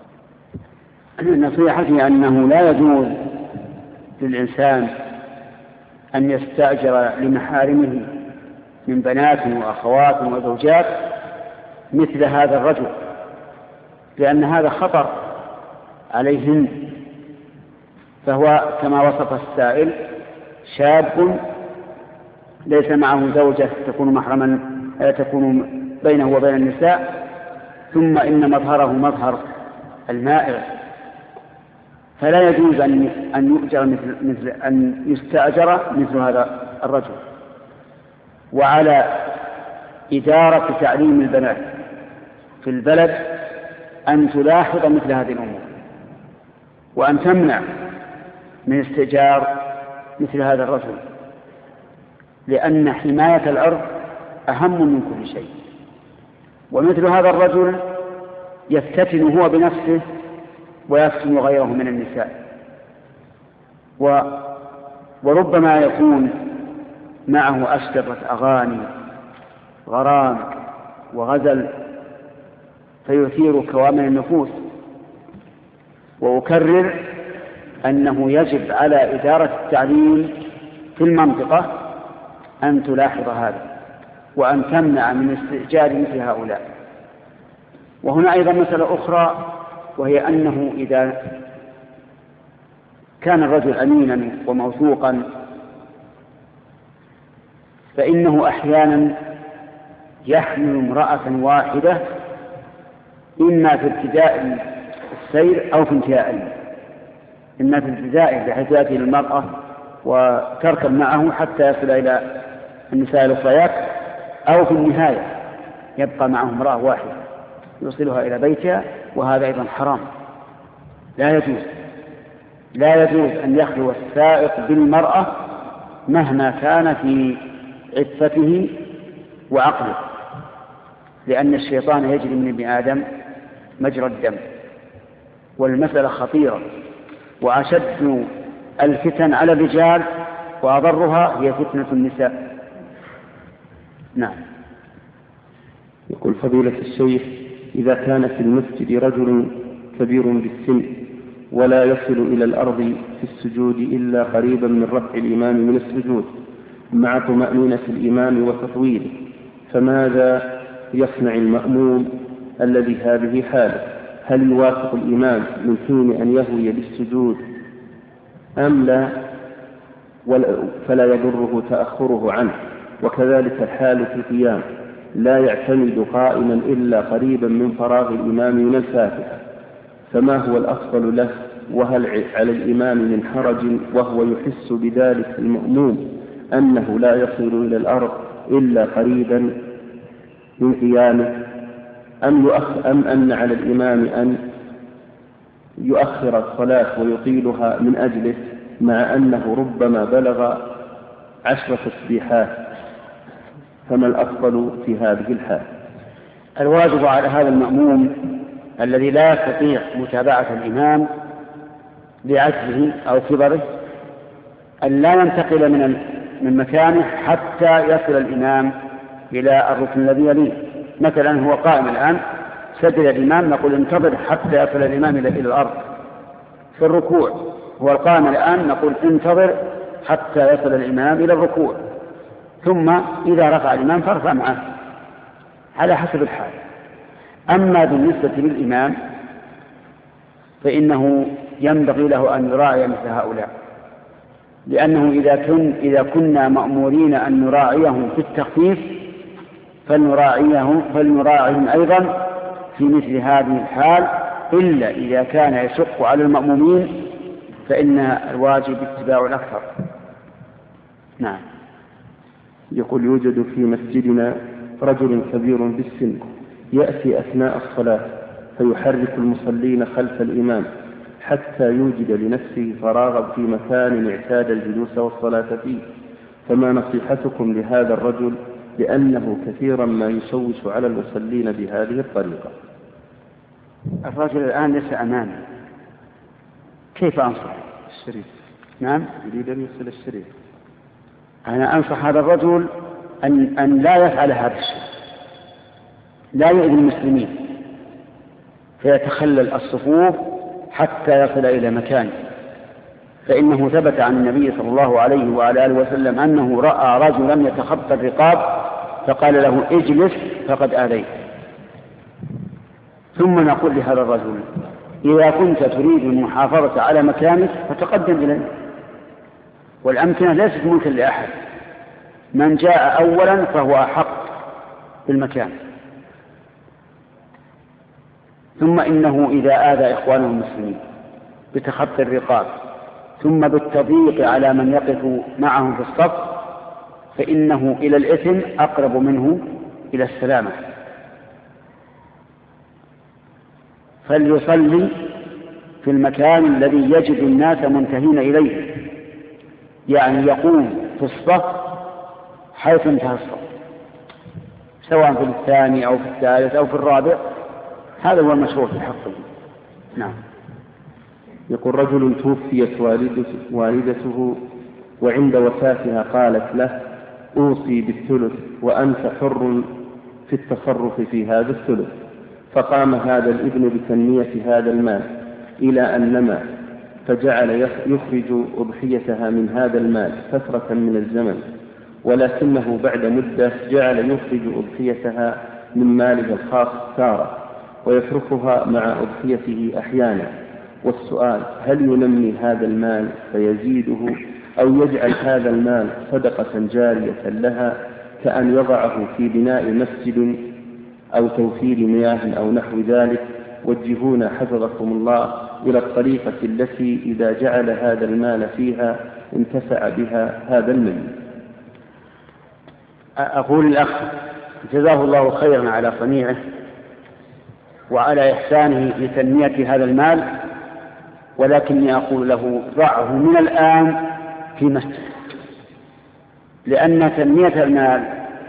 نصيحتي أنه لا يجوز للإنسان أن يستأجر لمحارمه من بنات وأخوات وزوجات مثل هذا الرجل، لأن هذا خطر عليهن. فهو كما وصف السائل شاب ليس معه زوجة تكون محرما تكون بينه وبين النساء، ثم إن مظهره مظهر المائع، فلا يجوز أن يؤجر مثل, مثل أن يستأجر مثل هذا الرجل. وعلى إدارة تعليم البنات في البلد أن تلاحظ مثل هذه الأمور، وأن تمنع من استئجار مثل هذا الرجل، لأن حماية العرض أهم من كل شيء. ومثل هذا الرجل يفتتن هو بنفسه ويفتن غيره من النساء، و... وربما يكون معه أشرطة أغاني غرام وغزل فيثير كوامن النفوس. وأكرر أنه يجب على إدارة التعليم في المنطقة أن تلاحظ هذا وأن تمنع من استئجار مثل هؤلاء. وهنا أيضا مسألة أخرى، وهي أنه إذا كان الرجل أمينا وموثوقا فإنه أحيانا يحمل امرأة واحدة إما في ابتداء السير أو في انتهاء، إما في ابتداء بحيث يأتي للمرأة وتركب معه حتى يصل إلى النساء الأخريات، أو في النهاية يبقى معه امرأة واحدة يوصلها إلى بيتها، وهذا أيضا حرام، لا يجوز. لا يجوز أن يخلو السائق بالمرأة مهما كان في عفته وعقله، لأن الشيطان يجري من ابن آدم مجرى الدم. والمسألة خطيرة، وأشد الفتن على الرجال وأضرها هي فتنة النساء. نعم. يقول فضيلة الشيخ: إذا كان في المسجد رجل كبير بالسن ولا يصل إلى الأرض في السجود إلا قريبا من رفع الإمام من السجود مع طمأنينة الإمام وتطويله، فماذا يصنع المأموم الذي هذه حاله؟ هل يوافق الإمام من حين أن يهوي بالسجود أم لا فلا يضره تأخره عنه؟ وكذلك الحال في القيام لا يعتمد قائما إلا قريبا من فراغ الإمام من الفاتحة، فما هو الأفضل له؟ وهل على الإمام من حرج وهو يحس بذلك المأموم أنه لا يصل إلى الأرض إلا قريبا من قيامه، أم, يؤخ أم أن على الإمام أن يؤخر الصلاة ويطيلها من أجله، مع أنه ربما بلغ عشر تسبيحات؟ فما الأفضل في هذه الحال؟ الواجب على هذا المأموم الذي لا يستطيع متابعة الإمام لعجزه أو كبره أن لا ينتقل من من مكانه حتى يصل الإمام إلى الركن الذي يليه. مثلا هو قائم الآن، سجد الإمام، نقول انتظر حتى يصل الإمام إلى الأرض. في الركوع هو القائم الآن، نقول انتظر حتى يصل الإمام إلى الركوع، ثم إذا رفع الإمام فارفع معه على حسب الحال. أما بالنسبة للإمام فإنه ينبغي له أن يراعي مثل هؤلاء، لأنه إذا, كن إذا كنا مأمورين أن نراعيهم في التخفيف فلنراعيهم, فلنراعيهم أيضا في مثل هذه الحال، إلا إذا كان يشق على المأمومين فإن الواجب اتباع الأكثر. نعم. يقول يوجد في مسجدنا رجل كبير بالسن يأتي أثناء الصلاة فيحرك المصلين خلف الإمام حتى يوجد لنفسه فراغا في مكان اعتاد الجلوس والصلاة فيه، فما نصيحتكم لهذا الرجل لأنه كثيرا ما يشوش على المصلين بهذه الطريقة؟ الرجل الآن ليس أمامي، كيف أنصح؟ الشريف. نعم. يريد أن يصل الشريف. أنا أنصح هذا الرجل أن, أن لا يفعل هذا الشيء، لا يؤذي المسلمين فيتخلل الصفوف حتى يصل إلى مكانه، فإنه ثبت عن النبي صلى الله عليه وعلى آله وسلم أنه رأى رجلا يتخطى الرقاب فقال له اجلس فقد آذيت. ثم نقول لهذا الرجل إذا كنت تريد المحافظة على مكانك فتقدم إليه، والأمكنة ليست ملكا لأحد، من جاء أولا فهو أحق بالمكان. ثم إنه إذا آذى إخوانه المسلمين بتخطي الرقاب ثم بالتضييق على من يقف معهم في الصف فإنه إلى الإثم أقرب منه إلى السلامة. فليصلي في المكان الذي يجد الناس منتهين إليه، يعني يقوم في الصف حيث انتهى الصف، سواء في الثاني أو في الثالث أو في الرابع، هذا هو المشروع في حقه. نعم. يقول رجل توفيت والدته, والدته وعند وفاتها قالت له أوصي بالثلث وأنت حر في التصرف في هذا الثلث، فقام هذا الابن بتنمية هذا المال إلى أن نما، فجعل يخرج أضحيتها من هذا المال فترة من الزمن، ولكنه بعد مدة جعل يخرج أضحيتها من ماله الخاص تارة ويتركها مع أضحيته أحيانا. والسؤال هل ينمي هذا المال فيزيده أو يجعل هذا المال صدقة جارية لها كأن يضعه في بناء مسجد أو توفير مياه أو نحو ذلك؟ وجهونا حفظكم الله إلى الطريقة التي إذا جعل هذا المال فيها انتفع بها هذا المال. أقول الأخ جزاه الله خيرا على صنيعه وعلى إحسانه في تنمية هذا المال، ولكني أقول له ضعه من الآن في مسجد، لأن تنمية المال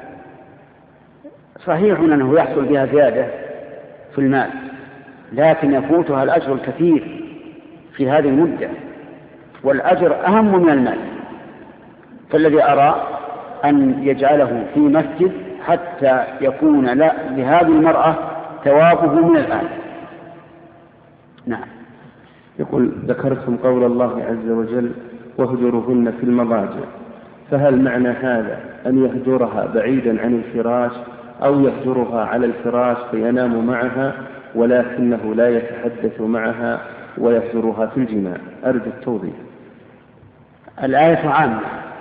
صحيح أنه يحصل بها زيادة في المال، لكن يفوتها الأجر الكثير في هذه المدة، والأجر أهم من المال. فالذي أرى أن يجعله في مسجد حتى يكون لهذه المرأة ثوابه من الآن. نعم. يقول ذكرتم قول الله عز وجل واهجرهن في المضاجع، فهل معنى هذا أن يهجرها بعيدا عن الفراش أو يهجرها على الفراش فينام معها ولكنه لا يتحدث معها ويهجرها في الجماع؟ أرجو التوضيح. الآية عامة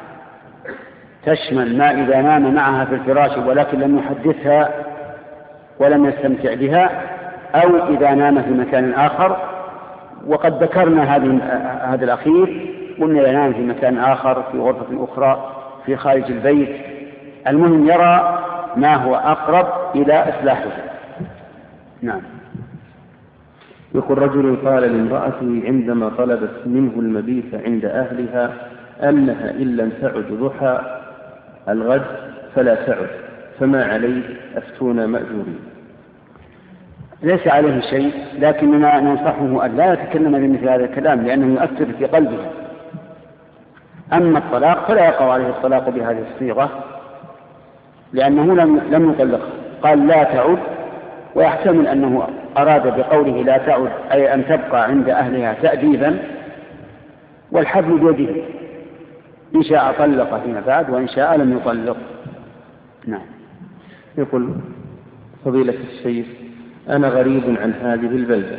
تشمل ما إذا نام معها في الفراش ولكن لم يحدثها ولم يستمتع بها، أو إذا نام في مكان آخر، وقد ذكرنا هذا الأخير، قلنا ينام في مكان آخر في غرفة أخرى في خارج البيت. المهم يرى ما هو أقرب إلى إصلاحه. نعم. يقول رجل قال لامرأته عندما طلبت منه المبيت عند أهلها أنها إن لم تعد ضحى الغد فلا تعد، فما عليه؟ أفتونا مأجورين. ليس عليه شيء، لكننا ننصحه أن لا يتكلم بمثل هذا الكلام لأنه يؤثر في قلبه. أما الطلاق فلا يقع عليه الطلاق بهذه الصيغة، لأنه لم لم يطلق، قال لا تعد، ويحتمل أنه أراد بقوله لا تعد أي أن تبقى عند أهلها تأديبا، والحبل بيده، إن شاء طلق فيما بعد وإن شاء لم يطلق. نعم. يقول فضيلة الشيخ أنا غريب عن هذه البلدة،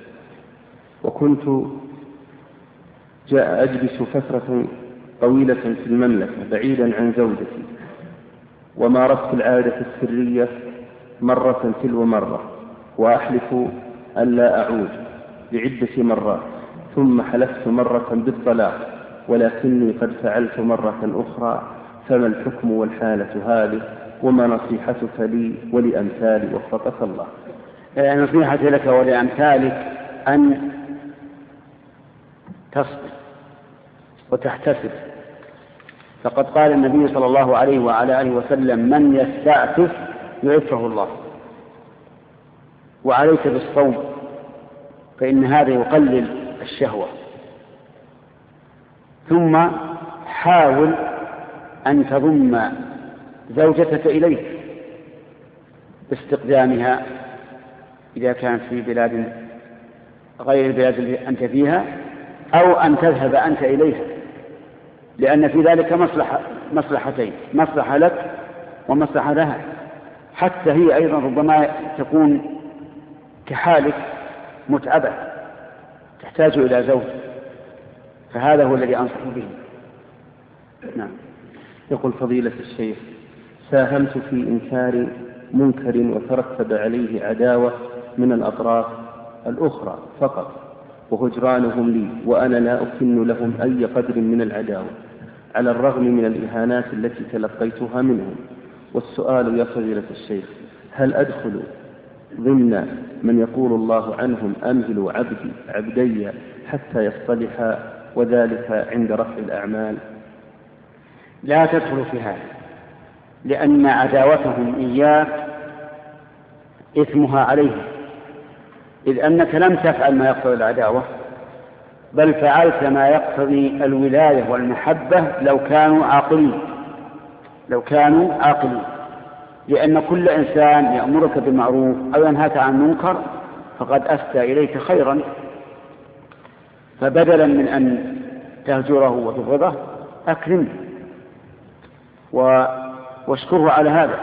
وكنت جاء أجلس فترة طويلة في المملكة بعيدا عن زوجتي، ومارست العادة السرية مرة تلو مرة، وأحلف أن لا أعود لعدة مرات، ثم حلفت مرة بالطلاق ولكني قد فعلت مرة أخرى، فما الحكم والحالة هذه؟ وما نصيحتك لي ولأمثالي وفقك الله؟ نصيحتي لك ولأمثالك أن تصبر وتحتسب، فقد قال النبي صلى الله عليه وعلى آله وسلم من يستعفف يعفه الله. وعليك بالصوم، فإن هذا يقلل الشهوة ثم حاول أن تضم زوجتك إليك باستقدامها إذا كانت في بلاد غير البلاد التي أنت فيها، أو أن تذهب أنت إليها، لأن في ذلك مصلحة مصلحتين، مصلحة لك ومصلحة لها، حتى هي أيضا ربما تكون كحالك متعبة تحتاج إلى زوج، فهذا هو الذي أنصح به. نعم. يقول فضيلة الشيخ: ساهمت في إنكار منكر وترتب عليه عداوة من الأطراف الأخرى فقط وهجرانهم لي، وأنا لا أكن لهم أي قدر من العداوة على الرغم من الإهانات التي تلقيتها منهم. والسؤال يا فضيلة الشيخ: هل أدخل ضمن من يقول الله عنهم أمهلوا عبدي عبدي حتى يصطلحا، وذلك عند رفع الأعمال؟ لا تدخل في هذا، لأن عداوتهم إياك إثمها عليهم، إذ أنك لم تفعل ما يقتضي العداوة، بل فعلت ما يقتضي الولاية والمحبة لو كانوا عاقلين لو كانوا عاقلين لأن كل إنسان يأمرك بالمعروف أو ينهاك عن منكر فقد أسدى إليك خيرا، فبدلا من أن تهجره وتبغضه أكرمه واشكره على هذا،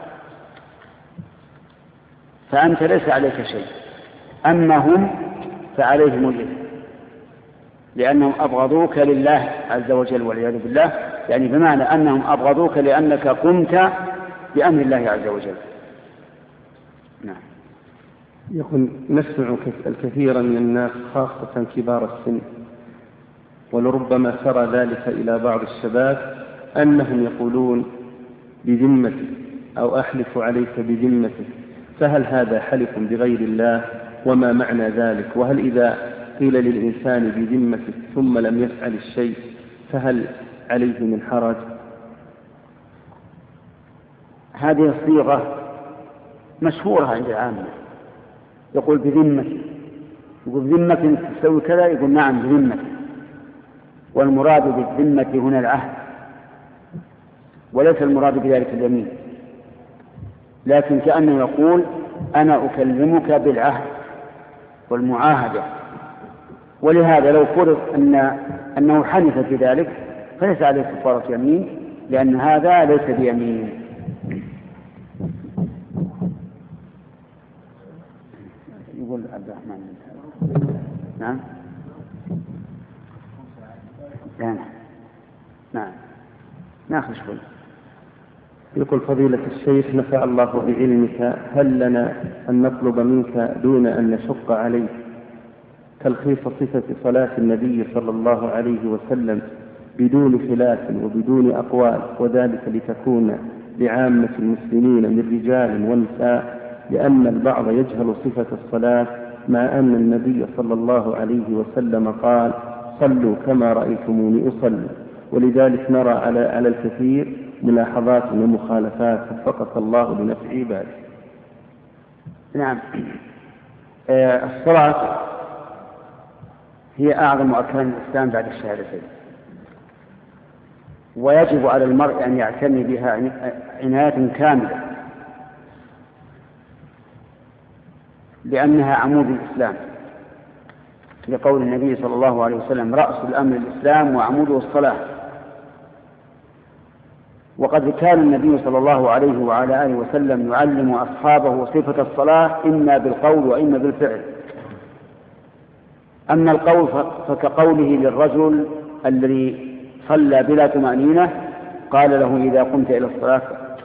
فأنت ليس عليك شيء. أما هم فعليهم الإثم، لأنهم أبغضوك لله عز وجل والعياذ بالله، يعني بمعنى أنهم أبغضوك لأنك قمت بأمر الله عز وجل. نعم. يقول: نسمع الكثير من الناس خاصة كبار السن، ولربما ترى ذلك إلى بعض الشباب، أنهم يقولون بذمتك أو أحلف عليك بذمتك، فهل هذا حلف بغير الله؟ وما معنى ذلك؟ وهل إذا قيل للإنسان بذمتك ثم لم يفعل الشيء فهل عليه من حرج؟ هذه الصيغة مشهورة عند العامة، يقول بذمتك، يقول بذمتك تسوي كذا، يقول نعم بذمتك، والمراد بالذمة هنا العهد، وليس المراد بذلك اليمين، لكن كأنه يقول أنا أكلمك بالعهد والمعاهدة. ولهذا لو فرض أن أنه حنث في ذلك فليس عليه كفارة يمين، لأن هذا ليس بيمين. يقول عبد الرحمن: نعم نعم نعم ناخذ شوي. يقول فضيلة الشيخ: نفع الله بعلمك، هل لنا أن نطلب منك دون أن نشق عليك تلخيص صفة صلاة النبي صلى الله عليه وسلم بدون خلاف وبدون أقوال، وذلك لتكون لعامة المسلمين من رجال ونساء، لأن البعض يجهل صفة الصلاة، مع أن النبي صلى الله عليه وسلم قال: صلوا كما رأيتموني أصلي، ولذلك نرى على على الكثير ملاحظات ومخالفات وفقك الله لنفع عباده. نعم. الصلاة هي أعظم أركان الإسلام بعد الشهادتين، ويجب على المرء أن يعتني بها عناية كاملة، لأنها عمود الإسلام، لقول النبي صلى الله عليه وسلم: رأس الأمر الإسلام وعموده الصلاة. وقد كان النبي صلى الله عليه وعلى آله وسلم يعلم أصحابه صفة الصلاة إما بالقول وإما بالفعل. أما القول فكقوله للرجل الذي صلى بلا طمأنينة، قال له: إذا قمت إلى الصلاة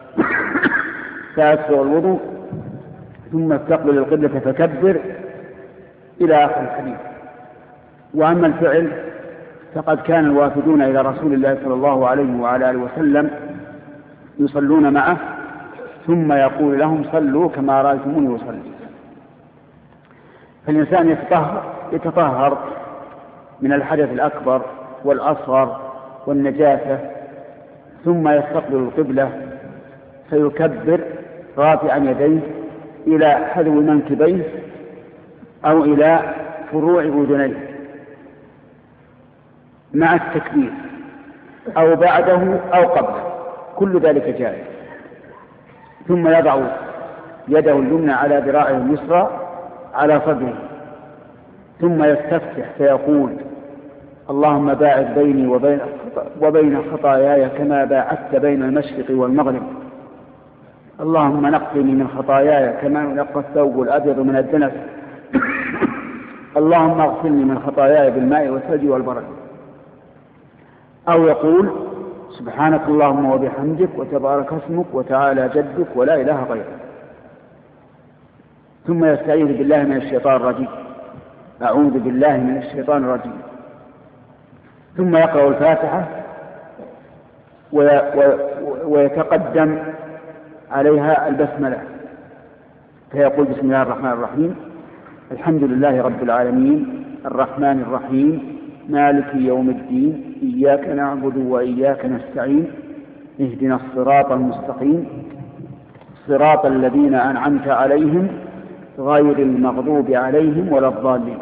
فأسبغ الوضوء ثم استقبل القبلة فكبر، إلى آخر الحديث. وأما الفعل فقد كان الوافدون إلى رسول الله صلى الله عليه وعلى آله وسلم يصلون معه ثم يقول لهم: صلوا كما رأيتموني أصلي. فالإنسان يتطهر, يتطهر من الحدث الأكبر والأصغر والنجاسة، ثم يستقبل القبلة فيكبر رافعا يديه إلى حذو منكبيه أو إلى فروع أذنيه، مع التكبير أو بعده أو قبله، كل ذلك جائز. ثم يضع يده اليمنى على ذراعه اليسرى على صدره، ثم يستفتح فيقول: اللهم باعد بيني وبين وبين خطاياي كما باعدت بين المشرق والمغرب، اللهم نقني من خطاياي كما ينقى الثوب الأبيض من الدنس، اللهم اغسلني من خطاياي بالماء والثلج والبرد. أو يقول: سبحانك اللهم وبحمدك وتبارك اسمك وتعالى جدك ولا إله غيرك. ثم يستعيذ بالله من الشيطان الرجيم: أعوذ بالله من الشيطان الرجيم. ثم يقرأ الفاتحة ويتقدم عليها البسملة، فيقول: بسم الله الرحمن الرحيم، الحمد لله رب العالمين، الرحمن الرحيم، مالك يوم الدين، إياك نعبد وإياك نستعين، اهدنا الصراط المستقيم، صراط الذين أنعمت عليهم غير المغضوب عليهم ولا الضالين.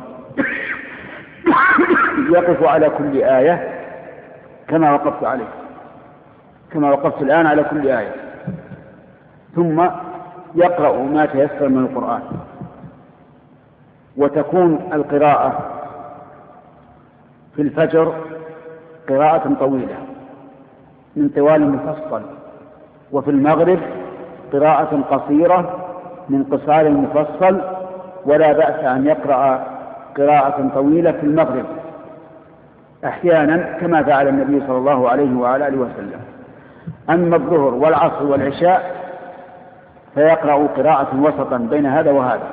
يقف على كل آية كما وقفت عليه كما وقفت الآن على كل آية، ثم يقرأ ما تيسر من القرآن. وتكون القراءة في الفجر قراءة طويلة من طوال مفصل، وفي المغرب قراءة قصيرة من قصار مفصل، ولا بأس أن يقرأ قراءة طويلة في المغرب أحيانا كما فعل النبي صلى الله عليه وعلى آله وسلم. أما الظهر والعصر والعشاء فيقرأ قراءة وسطا بين هذا وهذا.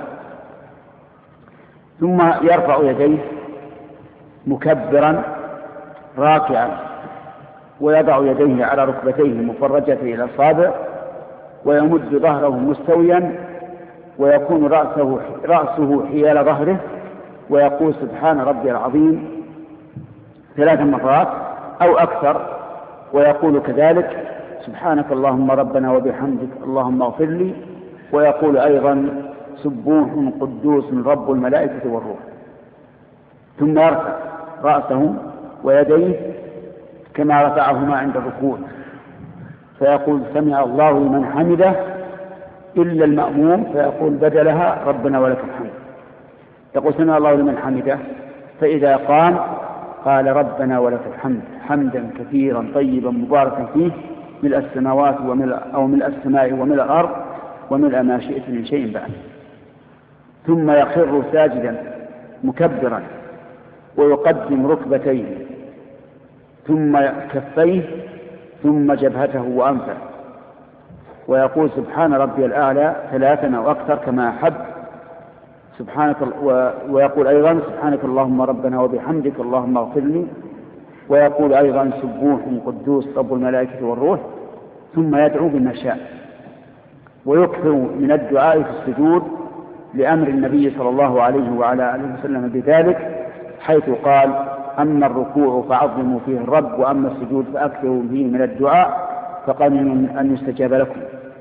ثم يرفع يديه مكبرا راكعا، ويضع يديه على ركبتيه مفرجتين إلى الأصابع، ويمد ظهره مستويا، ويكون رأسه, رأسه حيال ظهره، ويقول: سبحان ربي العظيم ثلاث مرات أو أكثر، ويقول كذلك: سبحانك اللهم ربنا وبحمدك اللهم اغفر لي، ويقول أيضا: سبوح قدوس رب الملائكة والروح. ثم يرفع رأسه ويديه كما رفعهما عند الركوع، فيقول: سمع الله لمن حمده، إلا المأموم فيقول بدلها: ربنا ولك الحمد. يقول: سمع الله لمن حمده، فإذا قام قال: ربنا ولك الحمد حمدا كثيرا طيبا مباركا فيه، ملء السماوات وملء أو ملء السماء وملء الأرض وملء ما شئت من شيء بعد. ثم يخر ساجدا مكبرا، ويقدم ركبتيه ثم كفيه ثم جبهته وأنفه، ويقول: سبحان ربي الأعلى ثلاثا أو أكثر كما أحب، سبحانك. ويقول أيضا: سبحانك اللهم ربنا وبحمدك اللهم اغفر لي، ويقول أيضا: سبوح قدوس رب الملائكة والروح. ثم يدعو بما شاء، ويكثر من الدعاء في السجود لأمر النبي صلى الله عليه وعلى آله وسلم بذلك، حيث قال: أما الركوع فعظموا فيه الرب، وأما السجود فأكثروا فيه من الدعاء فقليل أن يستجاب لكم.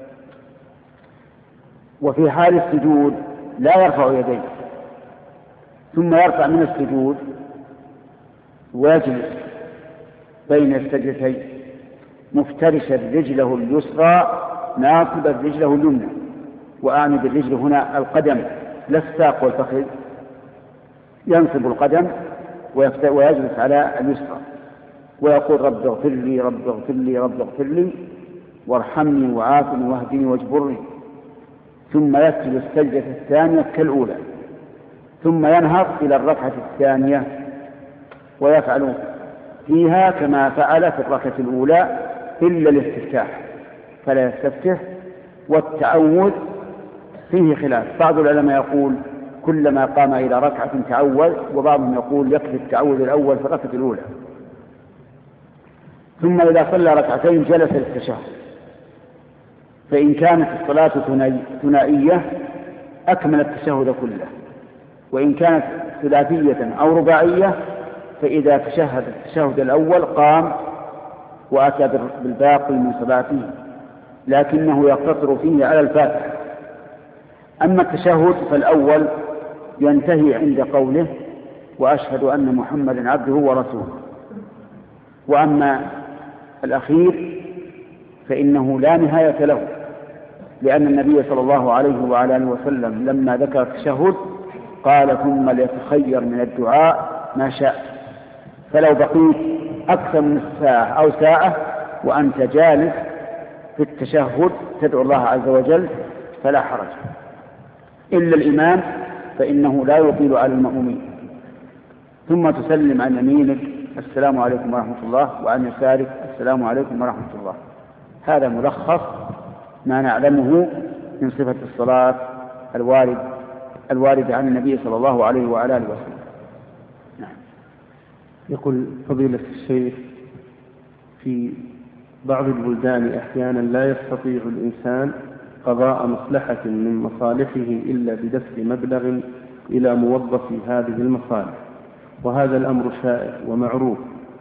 وفي حال السجود لا يرفع يديه، ثم يرفع من السجود ويجلس بين السجدتين مفترشا رجله اليسرى ناصبا رجله اليمنى، وأعني بالرجل هنا القدم لا الساق والفخذ، ينصب القدم ويجلس على اليسرى، ويقول: رب اغفر لي رب اغفر لي رب اغفر لي وارحمني وعافني واهدني واجبرني. ثم يسجد السجدة الثانية كالأولى، ثم ينهض إلى الركعة الثانية ويفعل فيها كما فعل في الركعة الأولى إلا الاستفتاح، فلا يستفتح. والتعوذ فيه خلاف، بعض العلماء يقول كلما قام إلى ركعة تعوذ، وبعضهم يقول يكفي التعوذ الأول في الركعة الأولى. ثم إذا صلى ركعتين جلس للتشهد، فإن كانت الصلاة ثنائية أكمل التشهد كله، وإن كانت ثلاثية أو رباعية فإذا تشهد التشهد الأول قام وأتى بالباقي من صلاته، لكنه يقتصر فيه على الفاتحة. أما التشهد فالأول ينتهي عند قوله: وأشهد أن محمدا عبده ورسوله، وأما الأخير فإنه لا نهاية له، لأن النبي صلى الله عليه وعلى آله وسلم لما ذكر التشهد قال ثم ليتخير من الدعاء ما شاء. فلو بقيت أكثر من ساعة أو ساعة وأنت جالس في التشهد تدعو الله عز وجل فلا حرج، إلا الإمام فإنه لا يطيل على المأمومين. ثم تسلم عن يمينك السلام عليكم ورحمة الله، وعن يسارك السلام عليكم ورحمة الله. هذا ملخص ما نعلمه من صفة الصلاة الوارد الوارد عن النبي صلى الله عليه وعلى آله وسلم. نعم. يقول فضيلة الشيخ في بعض البلدان أحيانا لا يستطيع الإنسان قضاء مصلحة من مصالحه إلا بدفع مبلغ إلى موظف هذه المصالح، وهذا الأمر شائع ومعروف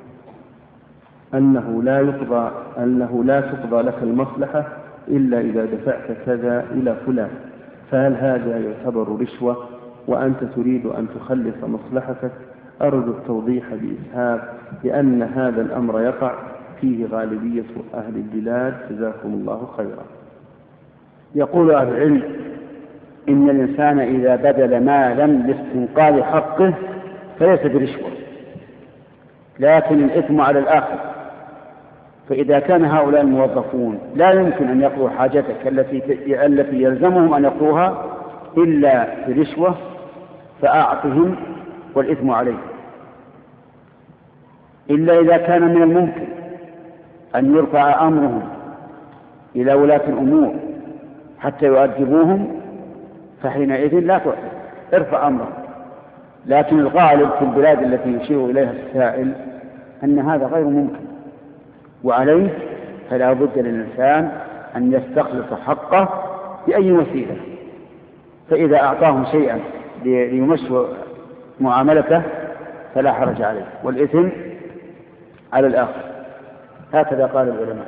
أنه لا يقضى أنه لا تقضى لك المصلحة إلا إذا دفعت كذا إلى فلان، فهل هذا يعتبر رشوة وأنت تريد أن تخلص مصلحتك؟ أرجو التوضيح بإسهاب لأن هذا الأمر يقع فيه غالبية أهل البلاد، جزاكم الله خيرا. يقول أهل العلم إن الإنسان إذا بذل مالا لاستنقاذ حقه فليس برشوة، لكن الإثم على الآخر. فإذا كان هؤلاء الموظفون لا يمكن أن يقضوا حاجتك التي التي يلزمهم أن يقضوها إلا برشوة فأعطهم والإثم عليه، إلا إذا كان من الممكن أن يرفع أمرهم إلى ولاة الأمور حتى يؤدبوهم فحينئذ لا تعطي، ارفع أمرهم. لكن الغالب في البلاد التي يشير إليها السائل أن هذا غير ممكن، وعليه فلا بد للإنسان أن يستخلص حقه بأي وسيلة. فإذا أعطاهم شيئا ليمشوا معاملته فلا حرج عليه، والإثم على الآخر. هكذا قال العلماء.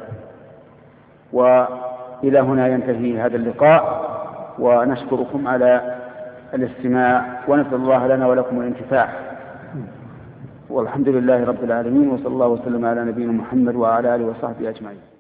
وإلى هنا ينتهي هذا اللقاء، ونشكركم على الاستماع، ونسأل الله لنا ولكم الانتفاع، والحمد لله رب العالمين، وصلى الله وسلم على نبينا محمد وعلى آله وصحبه أجمعين.